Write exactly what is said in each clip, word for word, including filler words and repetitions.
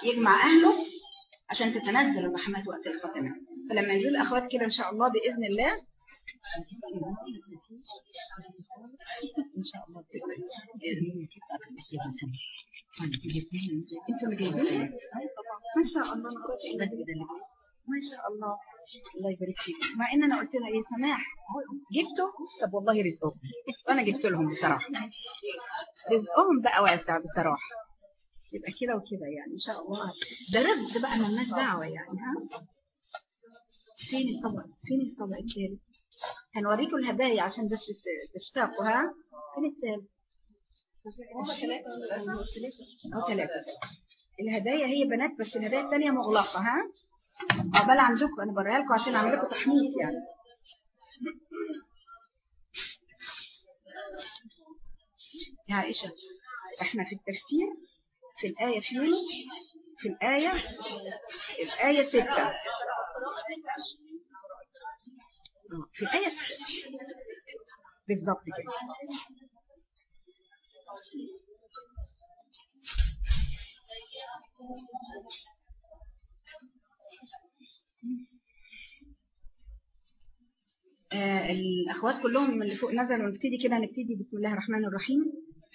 يجمع اهله عشان تتنزل الرحمات وقت الختمة. فلما ينزل الاخوات كده ان شاء الله باذن الله ان شاء الله انتوا اللي جايبين ما شاء الله. ما شاء الله الله يبارك فيك. مع ان انا قلت لها ايه سماح جبته. طب والله رزقهم وانا جبت لهم بصراحه. رزقهم بقى واسع بصراحه. يبقى كده وكده يعني ان شاء الله. ده رزق بقى مالناش دعوه يعني. ها فين الطبق فين الطبق الثالث؟ هنوريكم الهدايا عشان بس تشتاقوا. ها فين الثالث؟ او ثلاثه. الهدايا هي بنات بس الهدايا الثانيه مغلقه. ها عقبال عندكم انا بريها لكم عشان اعمل لكم تحميص يعني. يا عائشه احنا في التفسير في الايه فين في الايه الايه ستة في الايه ستة بالظبط كده. آه الأخوات كلهم اللي فوق نزلوا. نبتدي كده نبتدي بسم الله الرحمن الرحيم.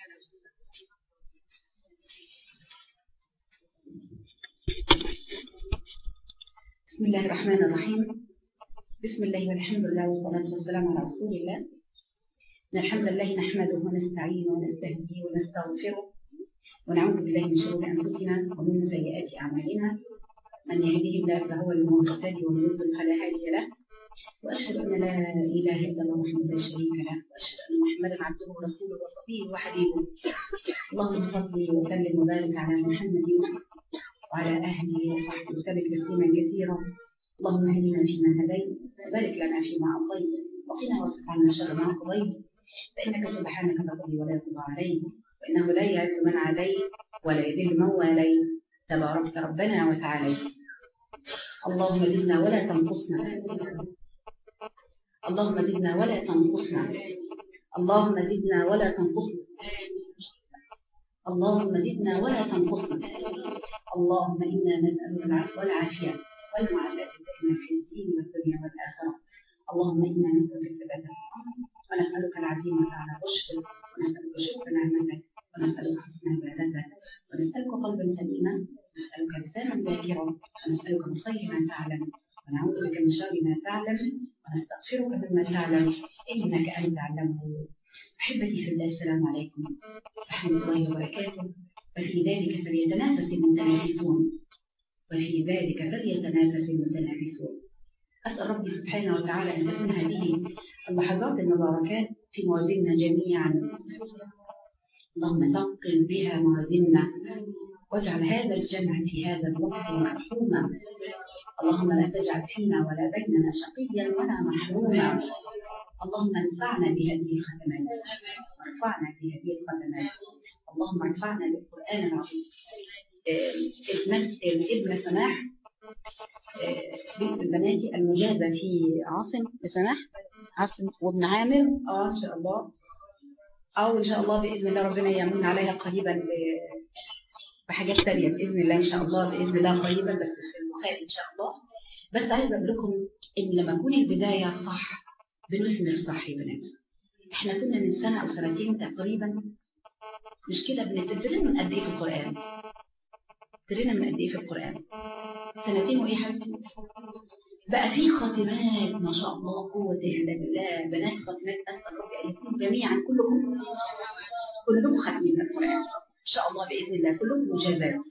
بسم الله الرحمن الرحيم. بسم الله والحمد لله والصلاة والسلام على رسول الله. إن الحمد لله نحمده ونستعينه ونستهديه ونستغفره ونعوذ بالله من شرور أنفسنا ومن سيئات أعمالنا. من يهده الله فهو المهتدي ومن يضلل فلا هادي له. وأشهد أن لا إله إلا الله وحده لا شريك له. وأشهد أن محمدا عبده ورسوله وصفيه وحبيبه. اللهم صل وسلم وبارك على محمد وعلى أهله وصحبه وسلم تسليما كثيرا. اللهم اهدنا فيمن هديت وبارك لنا فيما أعطيت وقنا واصرف عنا شر ما قضيت فإنك سبحانك تقضي ولا يقضى عليك وإنه لا يعز من عاديت ولا يذل من واليت تباركت ربنا وتعاليت. اللهم زدنا ولا تنقصنا. اللهم زدنا ولا تنقصنا. اللهم زدنا ولا تنقصنا. اللهم زدنا ولا تنقصنا. اللهم إنا نسألك العفو والعافية والمعافاة دائما في الدين والدنيا والآخرة. اللهم إنا نسألك الثبات ونسألك العزيمة على رشدك ونسألك شكر نعمتك ونسألك حسن عبادتك ونسألك قلبا سليما ونسألك لسانا ذاكرا ونسألك من خير ما تعلم ونعوذ بك من شر ما تعلم ونستغفرك مما تعلم إنك أنت علام الغيوب. أحبتي في الله السلام عليكم ورحمة الله وبركاته. وفي ذلك فليتنافس المتنافسون وفي ذلك فليتنافس المتنافسون. أسأل ربي سبحانه وتعالى أن تكون هذه اللحظات المباركات في موازيننا جميعا. اللهم ثقل بها موازيننا واجعل هذا الجمع في هذا الوقت مرحوما. اللهم لا تجعل فينا ولا بيننا شقيا ولا محروما. اللهم انفعنا بهذه الختمات وارفعنا بهذه الختمات. اللهم انفعنا بالقرآن العظيم. الابن سماح بنت البنات المجازة في عاصم بسماح عاصم وابن عامر اه ان شاء الله او ان شاء الله باذن الله ربنا يمن عليها قريبا بحاجات تانية باذن الله ان شاء الله باذن الله قريبا بس في المخالف ان شاء الله. بس عايزه اقول لكم ان لما تكون البدايه صح بنثمر صح يا بنات. احنا كنا من سنه او سنتين تقريبا مش كده بنتدرب من قد ايه في القران. تدرينا من قد ايه في القران سنتين وايه حبيبتي بقى في خاتمات ما شاء الله قوه الا بالله. بنات خاتمات اسال ربي ان يكون جميعا كلكم كلكم خاتمين القران ان شاء الله باذن الله كلكم مجازات.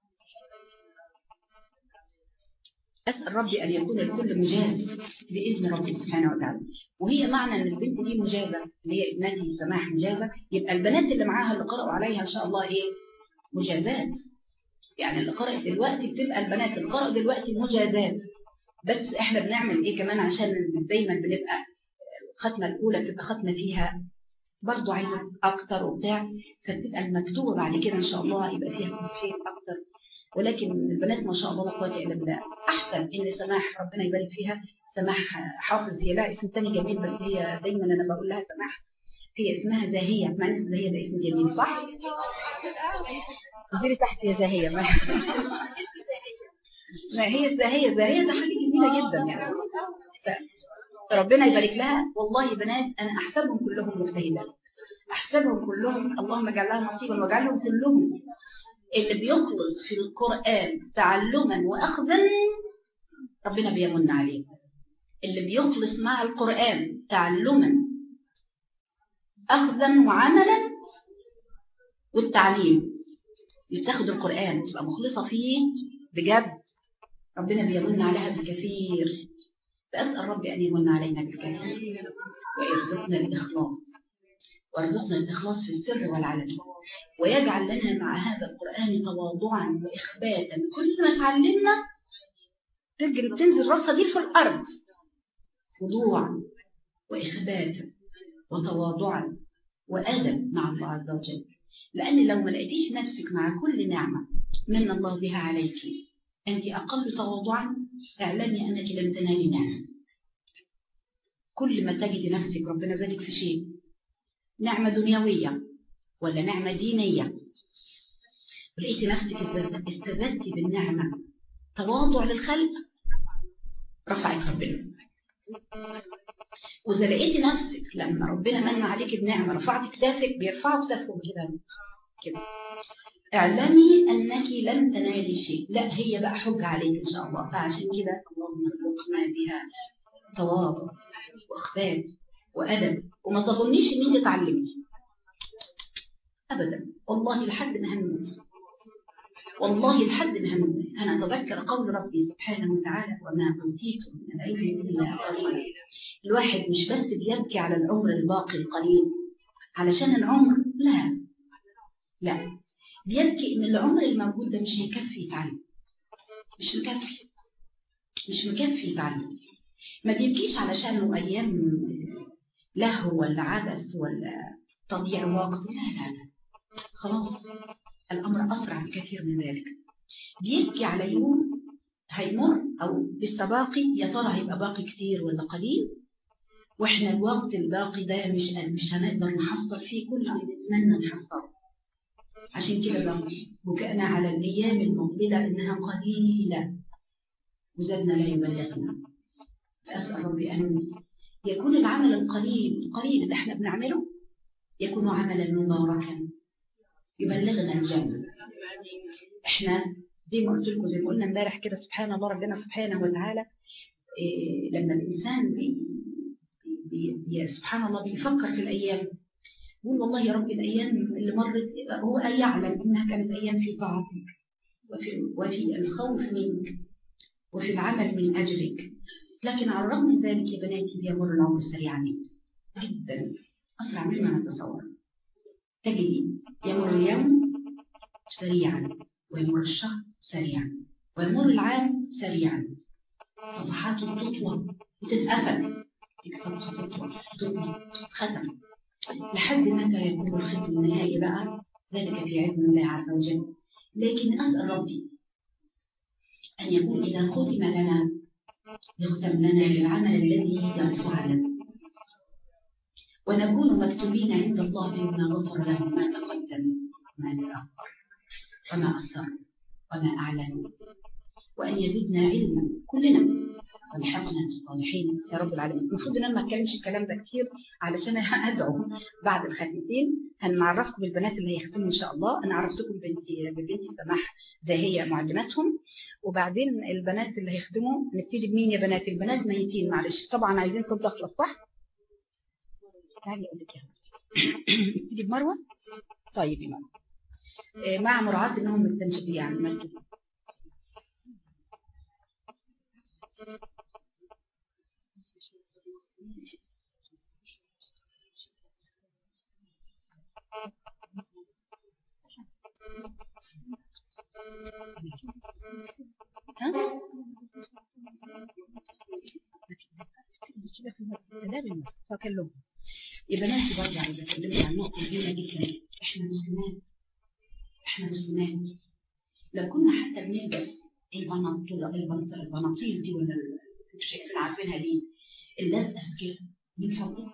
أسأل ربي أن يكون الكل مجاز بإذن ربي سبحانه وتعالى. وهي معنى أن البنت دي مجازة اللي هي ابنتي سماح مجازة يبقى البنات اللي معاها اللي قرأوا عليها إن شاء الله إيه مجازات. يعني اللي قرأت دلوقتي بتبقى البنات اللي قرأوا دلوقتي مجازات. بس إحنا بنعمل إيه كمان عشان دايما بنبقى الختمة الأولى بتبقى ختمة فيها برضو عايزة أكتر وبتاع فبتبقى المكتوبة بعد كده إن شاء الله يبقى فيها تصحيح أكتر. ولكن البنات ما شاء الله لا قوه الا بالله. احسن ان سماح ربنا يبارك فيها سماح حافظ هي لها اسم تاني جميل بس هي دايما انا بقول لها سماح هي اسمها زاهيه مع ان زاهيه ده اسم جميل صح؟ انزلي تحت يا زاهية. ما ما هي الزاهية، زاهية ده حاجة جميلة جدا يعني. فربنا يبارك لها. والله بنات أنا أحسبهم كلهم مجتهدات، أحسبهم كلهم، اللهم اجعل لها نصيبا واجعلهم كلهم اللي بيخلص في القرآن تعلما وأخذا ربنا بيمن عليه. اللي بيخلص مع القرآن تعلما أخذا وعملا والتعليم، اللي بتاخد القرآن تبقى مخلصة فيه بجد ربنا بيمن عليها بالكثير. فأسأل ربي أن يمن علينا بالكثير ويرزقنا الإخلاص، ويرزقنا الإخلاص في السر والعلن، ويجعل لنا مع هذا القرآن تواضعا وإخباتا. كل ما تعلمنا تجري بتنزل راسها دي في الأرض، خضوعا وإخباتا وتواضعا وأدب مع الله عز وجل. لأن لو ما لقيتيش نفسك مع كل نعمة من الله بها عليك أنت أقل تواضعا، اعلمي أنك لم تنالي نعمة. كل ما تجد نفسك ربنا زادك في شيء، نعمة دنيوية ولا نعمة دينية، ولقيتي نفسك استزدتي بالنعمة تواضع للخلق، رفعك ربنا. وإذا لقيتي نفسك لما ربنا من عليك بنعمة رفعت كتافك، بيرفعوا كتافهم كده كده، اعلمي أنك لن تنالي شيء. لا، هي بقى حجة عليك إن شاء الله. فعشان كده اللهم ارزقنا بها تواضع وإخبات وأدب. وما تظنيش إن أنت تعلمتي أبدا، والله لحد ما هنموت، والله لحد ما هنموت. أنا أتذكر قول ربي سبحانه وتعالى وما أوتيتم من العلم إلا قليلا. الواحد مش بس بيبكي على العمر الباقي القليل علشان العمر، لا لا، بيبكي إن العمر الموجود ده مش هيكفي يتعلم، مش مكفي، مش مكفي يتعلم. ما بيبكيش علشانه أيام لهو ولا عبث ولا تضييع وقت، لا لا لا، خلاص الأمر أسرع بكثير من ذلك. بيبكي على يوم هيمر أو لسه باقي، يا ترى هيبقى باقي كتير ولا قليل، وإحنا الوقت الباقي ده مش مش هنقدر نحصل فيه كل اللي نتمنى نحصله. عشان كده بقى بكأنا على الأيام المقبلة إنها قليلة وزادنا لا يبلغنا. فأسأل ربي أن يكون العمل القليل القليل اللي احنا بنعمله يكون عملا مباركا يبلغنا الجنة. احنا زي ما قلت لكم، زي ما قلنا امبارح كده، سبحان الله ربنا سبحانه وتعالى إيه لما الإنسان بي بي بي سبحان الله بيفكر في الأيام، يقول والله يا رب الأيام اللي مرت هو يعلم إنها كانت أيام في طاعتك وفي, وفي الخوف منك وفي العمل من أجلك، لكن على الرغم من ذلك يا بناتي بيمر العمر سريعا جدا، أسرع مما نتصور. تجدي يمر اليوم سريعا، ويمر الشهر سريعا، ويمر العام سريعا. صفحاته تطول وتتقفل، صفحة تطول تطول ختم، لحد متى يكون الختم النهائي بقى ذلك في علم الله عز وجل. لكن أسأل ربي أن يكون إذا ختم لنا يختم لنا بالعمل الذي يرفع لنا، ونكون مكتوبين عند الله بما غفر له ما تقدم وما تأخر وما أسر وما أعلن، وأن يزدنا علما كلنا والحقنا بالصالحين يا رب العالمين. المفروض ان انا ما اتكلمش الكلام ده كتير علشان ادعو بعد الختمتين. هنعرفكم بالبنات اللي هيختموا ان شاء الله. انا عرفتكم ببنتي ببنتي سماح زي هي معلماتهم، وبعدين البنات اللي هيختموا نبتدي بمين يا بنات؟ البنات ميتين معلش طبعا، عايزين كل تخلص صح؟ تعالي اقول لك يا حبيبتي نبتدي بمروه. طيب يا مروه مع مراعاه انهم التنشئ يعني مكتوب. ها؟ فكلهم يا بناتي برجع إذا كلمت عن نقطة مهمة جدا. إحنا مسلمات، إحنا مسلمات. لو كنا حتى بنلبس البناطيل دي ولا شايفين عارفينها دي اللازقة في الجسم من فضلك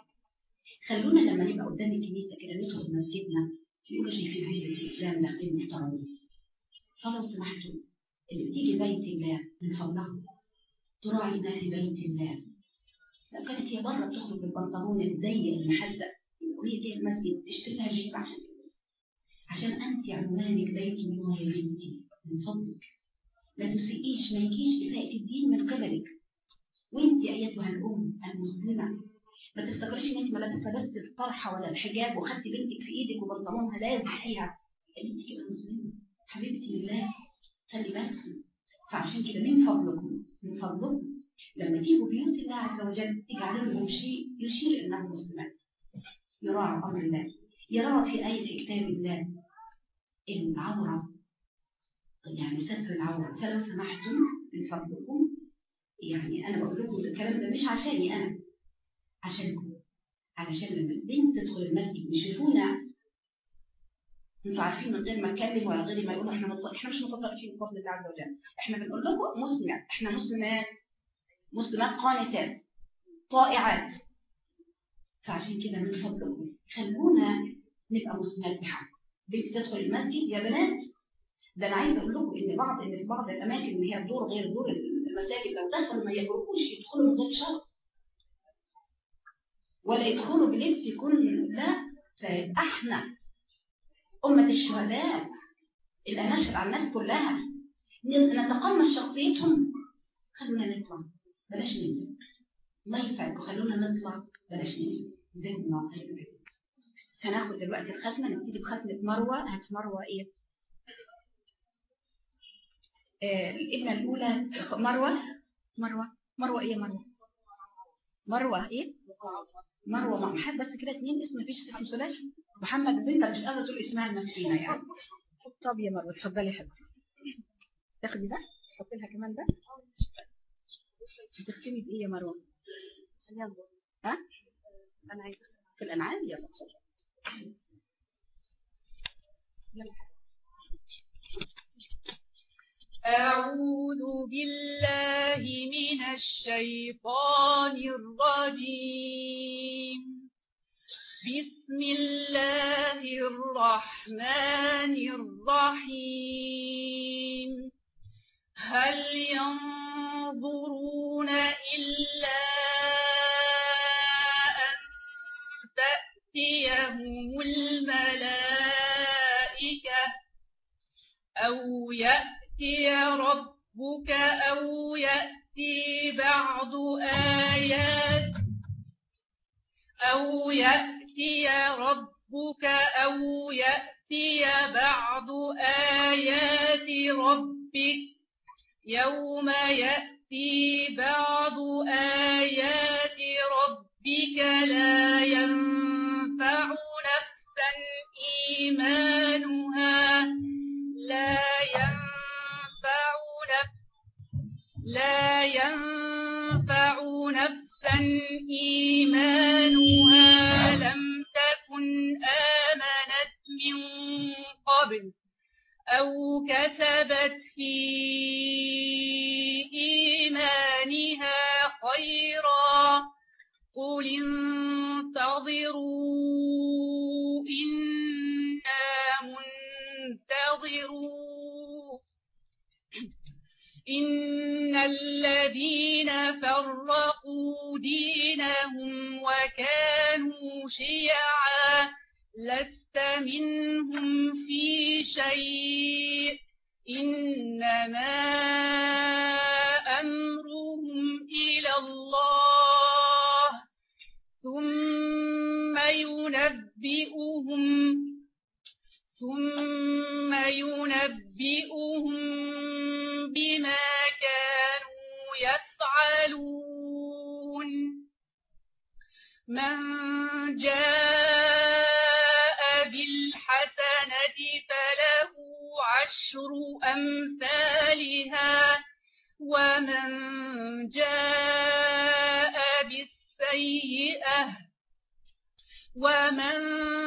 خلونا لما نبقى قدام الكنيسة كده ندخل مسجدنا يقولوا شايفين عزة الإسلام داخلين محترمين. فلو سمحتوا اللي تيجي بيت الله من فضلها تراعي ما في بيت الله. لو كانت هي بره بتخرج بالبنطلون الضيق المحزق وهي جايه المسجد تشتري لها جيب عشان تلبس، عشان انت عنوانك بيت الله يا بنتي من فضلك لا تسيئيش، ما يجيش اساءة الدين من قبلك. وانت ايتها الام المسلمه ما تفتكريش ان انت ما لا تلبسي الطرحه ولا الحجاب وخدتي بنتك في ايدك وبنطلونها لازق فيها، انت كده مسلمه حبيبتي لله، خلي بالك. فعشان كده من فضلكم من فضلكم لما تيجوا بيوت الله عز وجل اجعلوا لهم شيء يشير انهم مسلمات، يراعوا امر الله، يراعوا في ايه في كتاب الله العوره، يعني ستر العوره. فلو سمحتم من فضلكم، يعني انا بقول لكم الكلام ده مش عشاني انا، عشانكم، علشان لما البنت تدخل المسجد يشوفونا انتوا عارفين من غير ما اتكلم ولا غير ما يقولوا احنا مط... احنا مش متطرفين بفضل الله عز وجل، احنا بنقول لكم مسلمات، احنا مسلمات مسلمات قانتات طائعات. فعشان كده من فضلكم خلونا نبقى مسلمات بحق. بنت تدخل المسجد يا بنات، ده انا عايزه اقول لكم ان بعض ان في بعض الاماكن اللي هي الدور غير دور المساجد لو دخلوا ما يقولوش يدخلوا من غير شرط ولا يدخلوا بلبس يكون لا. فاحنا أمة الشهداء اللي نشهد على الناس كلها نتقمص شخصيتهم، خلونا نطلع بلاش ننزل. الله يسعدكم خلونا نطلع بلاش ننزل. جزاكم الله خير. هناخد دلوقتي الختمه، نبتدي بختمه مروه. هات مروه ايه؟ آه الابنه الاولى مروه مروه مروه ايه مروه مروه ايه مروه مع حد بس كده اتنين اسم، مفيش اسم ثلاثي. محمد بنت مش قادره تقول اسمها المسكينه يعني. طب يا مروه اتفضلي يا حبيبتي، تاخدي ده تحطي لها كمان ده. هتختمي بايه يا مروه؟ ها انا عايزه في الانعام. يلا يلا. أعوذ بالله من الشيطان الرجيم. بسم الله الرحمن الرحيم. هل ينظرون إلا أن تأتيهم الملائكة أو يأتي ربك أو يأتي بعض آيات أو يأتي ربك أو يأتي بعض آيات ربك يوم يأتي بعض آيات ربك لا ينفع نفسا إيمانها لا ينفع نفس لا ينفع نفسا إيمانها لم تكن آمنت من قبل أو كسبت في إيمانها خيرا قل انتظروا إنا منتظرون. إن الذين فرقوا دينهم وكانوا شيعا لست منهم في شيء إنما أمرهم إلى الله ثم ينبئهم ثم ينبئهم بما كانوا يفعلون. من جاء بالحسنة فله عشر أمثالها ومن جاء بالسيئة ومن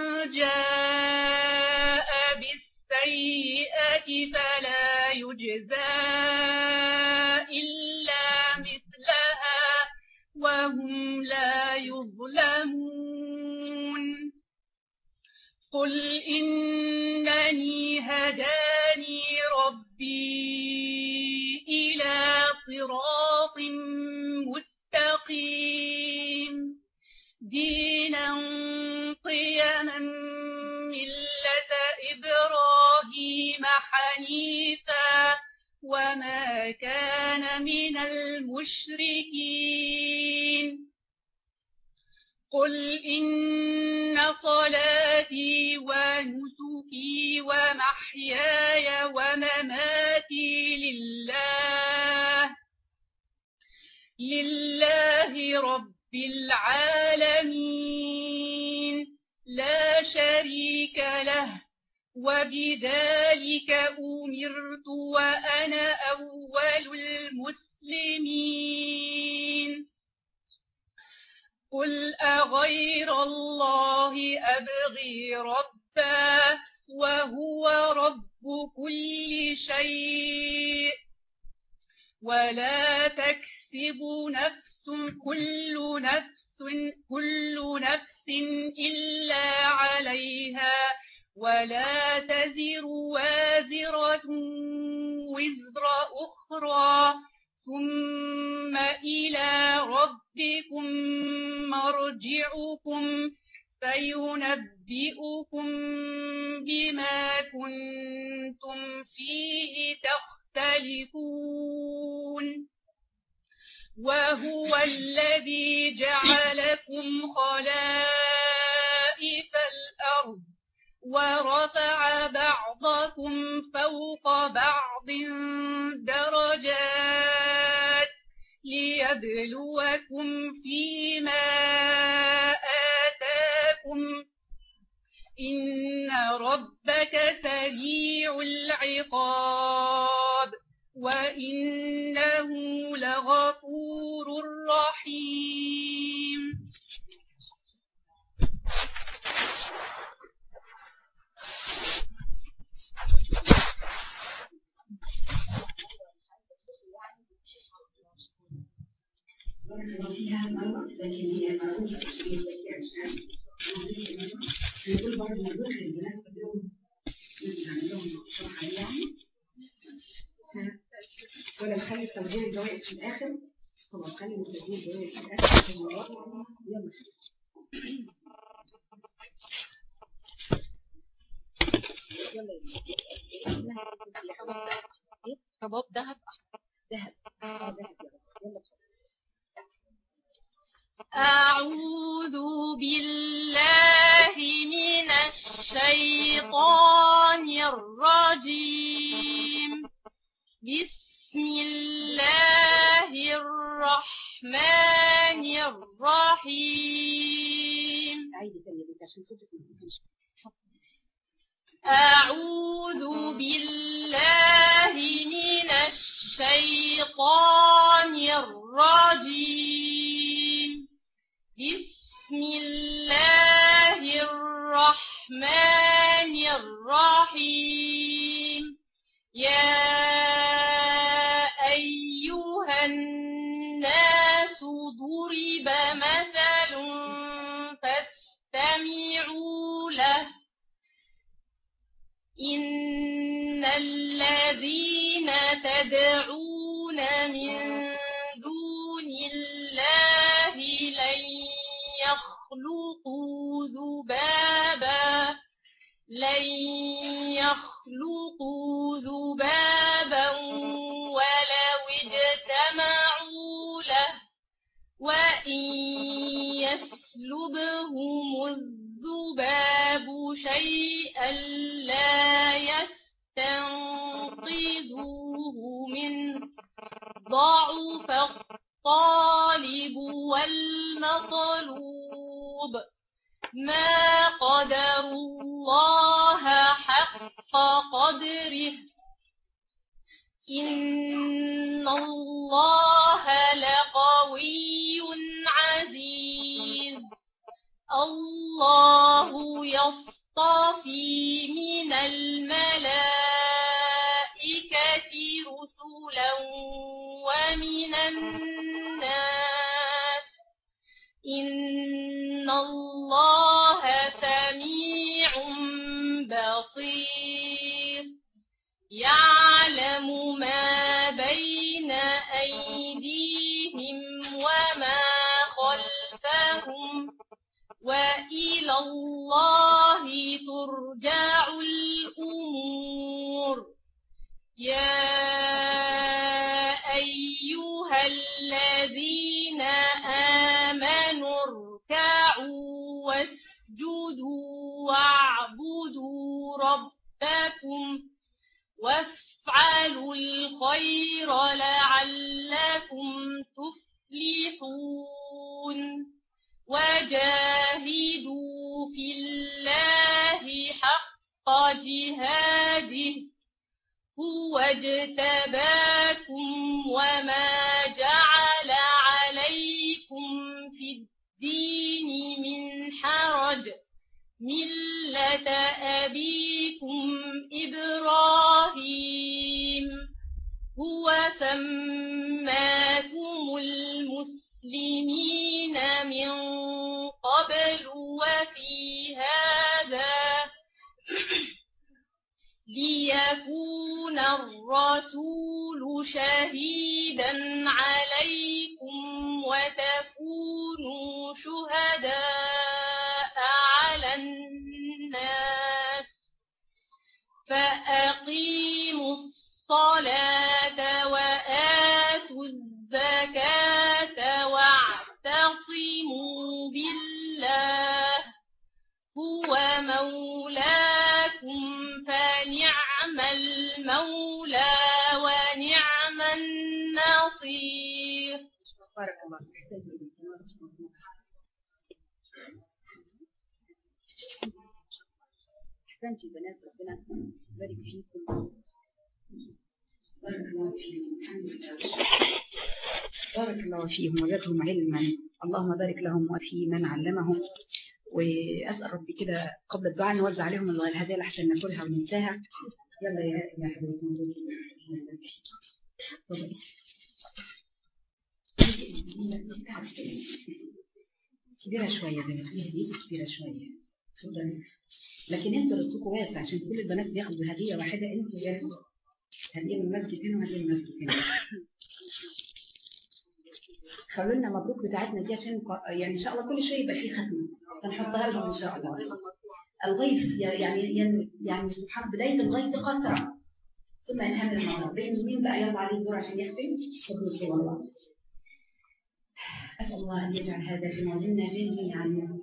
جاء بالسيئة فلا يجزى إلا مثلها وهم لا يظلمون. قل إنني هداني ربي ربي إلى صراط مستقيم دينا قيما ملة إبراهيم حنيفا وما كان من المشركين قل إن صلاتي ونسكي ومحياي ومماتي لله لله رب العالمين لا شريك له وبذلك أمرت وأنا أول المسلمين قل أغير الله أبغي ربا وهو رب كل شيء ولا تكسب نفس كل نفس كل نفس إلا عليها ولا تزر وازرة وزر أخرى ثم إلى ربكم مرجعكم فينبئكم بما كنتم فيه تختلفون وهو الذي جعلكم خلائف الأرض ورفع بعضكم فوق بعض درجات ليبلوكم فيما آتاكم إن ربك سريع العقاب وإنه لغفور رحيم فيها مرة لكن هي معروفة في الأشياء نقول برضه نقول بالنسبة لهم نعملهم شرح يعني ولا نخلي تسجيل الجوائز في الآخر طبعا نخلي تسجيل الجوائز في الآخر في المرات يلا يلا رباط ذهب ذهب ذهب يلا أعوذ بالله من الشيطان الرجيم بسم الله الرحمن الرحيم أعوذ بالله من الشيطان الرجيم بسم الله الرحمن الرحيم يا أيها الناس ضرب مثل فاستمعوا له إن الذين تدعون من دون الله لن يخلقوا ذبابا لن يخلقوا ذبابا ولو اجتمعوا له وإن يسلبهم الذباب شيئا لا يستنقذوه منه ضعف الطالب والمطلوب ما قدروا الله حق قدره إن الله لقوي عزيز الله يصطفي من الملائكة رسلا ومن الناس إن الله سميع بصير يعلم الله ترجع الأمور. يا أيها الذين آمنوا اركعوا واسجدوا واعبدوا ربكم وافعلوا الخير لعلكم تفلحون. وجاهدوا في الله حق جهاده هو اجتباكم وما جعل عليكم في الدين من حرج ملة أبيكم إبراهيم هو سماكم المسلمين من قبل وفي هذا ليكون الرسول شهيدا عليكم وتكونوا شهداء على الناس. فأقيموا الصلاة وآتوا الزكاة واعتصموا بالله هو مولاكم فنعم المولى ونعم النصير. بارك الله أحسنتي بنات، ربنا يبارك فيكم. بارك الله فيكم. الحمد لله. بارك الله فيهم وزادهم علما. اللهم بارك لهم وفي من علمهم. وأسأل ربي كده قبل الدعاء نوزع عليهم الهدايا لحسن ناكلها وننساها. يلا يا يا حبيبتي كبيرة شوية دي كبيرة شوية، لكن انتوا رزقكم واسع عشان كل البنات بياخدوا هدية واحدة. انتوا جاهزين هدية من المسجد هنا وهدية من المسجد هنا. خلوا لنا مبروك بتاعتنا دي عشان يعني ان شاء الله كل شويه يبقى في ختمه هنحطها لهم ان شاء الله. الغيث يعني يعني سبحان بدايه الغيث قطره ثم ينهمر المطر. بين مين بقى يلا عليه الدور عشان يختم؟ شكرا والله. اسال الله ان يجعل هذا في موازيننا جميعا.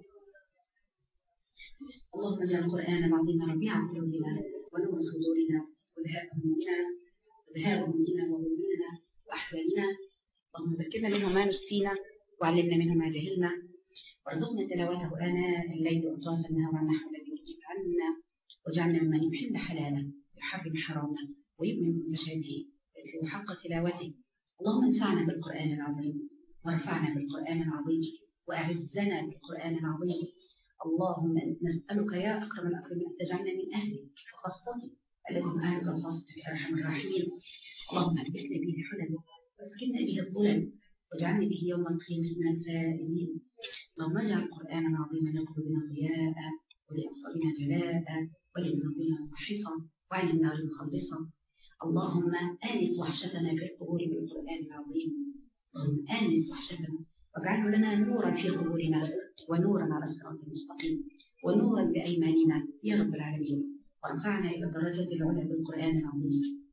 اللهم اجعل القران العظيم ربيع قلوبنا ونور صدورنا وذهاب همومنا وذهاب همومنا وغمومنا واحزاننا. اللهم ذكرنا منه ما نسينا وعلمنا منه ما جهلنا وارزقنا تلاوته آناء الليل وأطراف النهار على النحو الذي يرضيك عنا واجعلنا ممن يحل حلاله ويحرم حرامه ويؤمن بمتشابهه ويتلو حق تلاوته. اللهم انفعنا بالقرآن العظيم وارفعنا بالقرآن العظيم وأعزنا بالقرآن العظيم. اللهم نسألك يا أكرم الأكرمين أن تجعلنا من أهله وخاصته الذي هم أهلك وخاصتك يا أرحم الراحمين. اللهم ألبسنا به حلل واسكننا به الظلل واجعلنا به يوم القيامة من الفائزين. اللهم اجعل القرآن العظيم لقلوبنا ضياء ولأبصارنا جلاء ولذنوبنا محصا وعن النار مخلصا. اللهم آنس وحشتنا في القبور بالقرآن العظيم. اللهم آنس وحشتنا واجعله لنا نورا في قبورنا ونورا على الصراط المستقيم ونورا بأيماننا يا رب العالمين. وارفعنا إلى الدرجات العلى بالقرآن العظيم.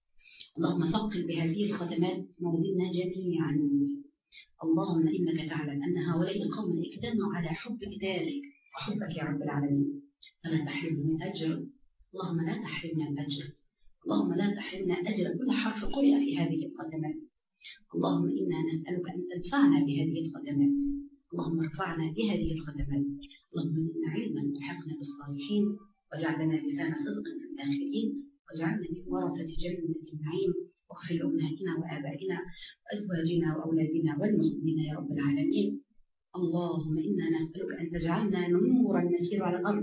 اللهم ثقل بهذه الختمات موازيننا جميعا. اللهم إنك تعلم أن هؤلاء القوم اجتمعوا على حب كتابك وحبك يا رب العالمين فلا تحرمنا من أجر. اللهم لا تحرمنا الأجر. اللهم لا تحرمنا أجر كل حرف قرئ في هذه الختمات. اللهم إنا نسألك أن تنفعنا بهذه الختمات. اللهم ارفعنا بهذه الختمات. اللهم زدنا علما والحقنا بالصالحين واجعلنا لسان صدق في الآخرين واجعلنا من ورثة جنة النعيم واغفر لأمهاتنا وآبائنا وأزواجنا وأولادنا والمسلمين يا رب العالمين. اللهم إنا نسألك أن تجعلنا نورا نسير على الأرض.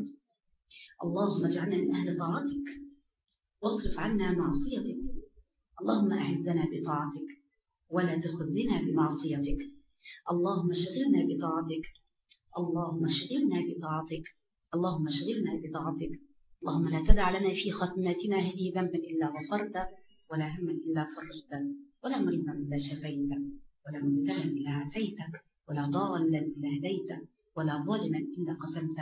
اللهم اجعلنا من أهل طاعتك واصرف عنا معصيتك. اللهم أعزنا بطاعتك ولا تخزنا بمعصيتك. اللهم شغلنا بطاعتك. اللهم شغلنا بطاعتك. اللهم شغلنا بطاعتك. اللهم لا تدع لنا في ختماتنا هذه ذنبا إلا غفرته ولا هما إلا فرجته ولا مريضا إلا شفيته ولا مبتلا إلا عافيته ولا ضالا إلا هديته ولا ظالما إلا قسمته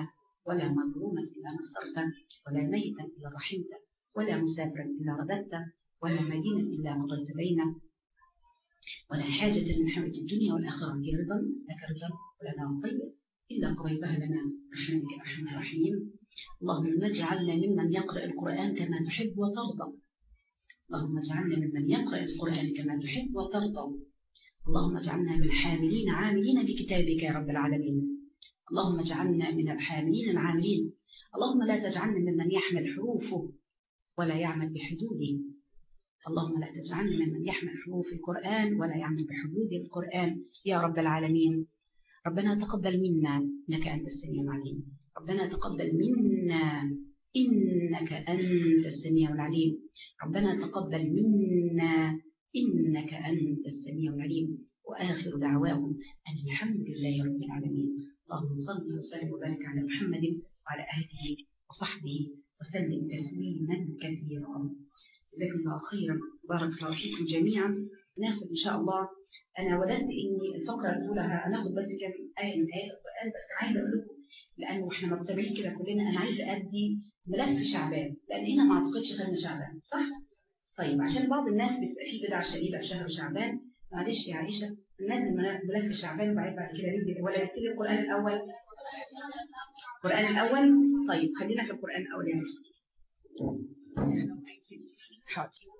ولا مظلوما إلا نصرته، ولا ميتا إلا رحمته، ولا مسافرا إلا رددته، ولا مدينا إلا قضيت دينه، ولا حاجة من حوائج الدنيا والآخرة هي رضا لك رضا ولنا خير إلا قضيتها لنا برحمتك يا أرحم الراحمين. اللهم اجعلنا ممن يقرأ القرآن كما تحب وترضى. اللهم اجعلنا ممن يقرأ القرآن كما تحب وترضى. اللهم اجعلنا من الحاملين عاملين بكتابك يا رب العالمين. اللهم اجعلنا من الحاملين العاملين. اللهم لا تجعلنا ممن يحمل حروفه ولا يعمل بحدوده. اللهم لا تجعلنا ممن يحمل حروف القرآن ولا يعمل بحدود القرآن يا رب العالمين. ربنا تقبل منا إنك أنت السميع العليم. ربنا تقبل منا إنك أنت السميع العليم. ربنا تقبل منا إنك أنت السميع العليم. وآخر دعواهم أن الحمد لله رب العالمين. اللهم صل وسلم وبارك على محمد وعلى آله وصحبه وسلم تسليما كثيرا. جزاكم الله خيرا. بارك الله فيكم جميعا. ناخذ إن شاء الله. أنا وددت إني الفقرة الأولى هناخذ بس كم آية من آيات القرآن، بس عايزة أقول لكم لأنه إحنا متابعين كده كلنا، أنا عايزة أدي ملف شعبان، لأن هنا ما أعتقدش خدنا شعبان، صح؟ طيب عشان بعض الناس بتبقى في بدعة شديدة في شهر شعبان، معلش يا عائشة ننزل ملف شعبان وبعد بعد كده نبدأ، ولا نبتدي القرآن الأول؟ القرآن الأول؟ طيب خلينا في القرآن الأول يا عائشة. حاضر.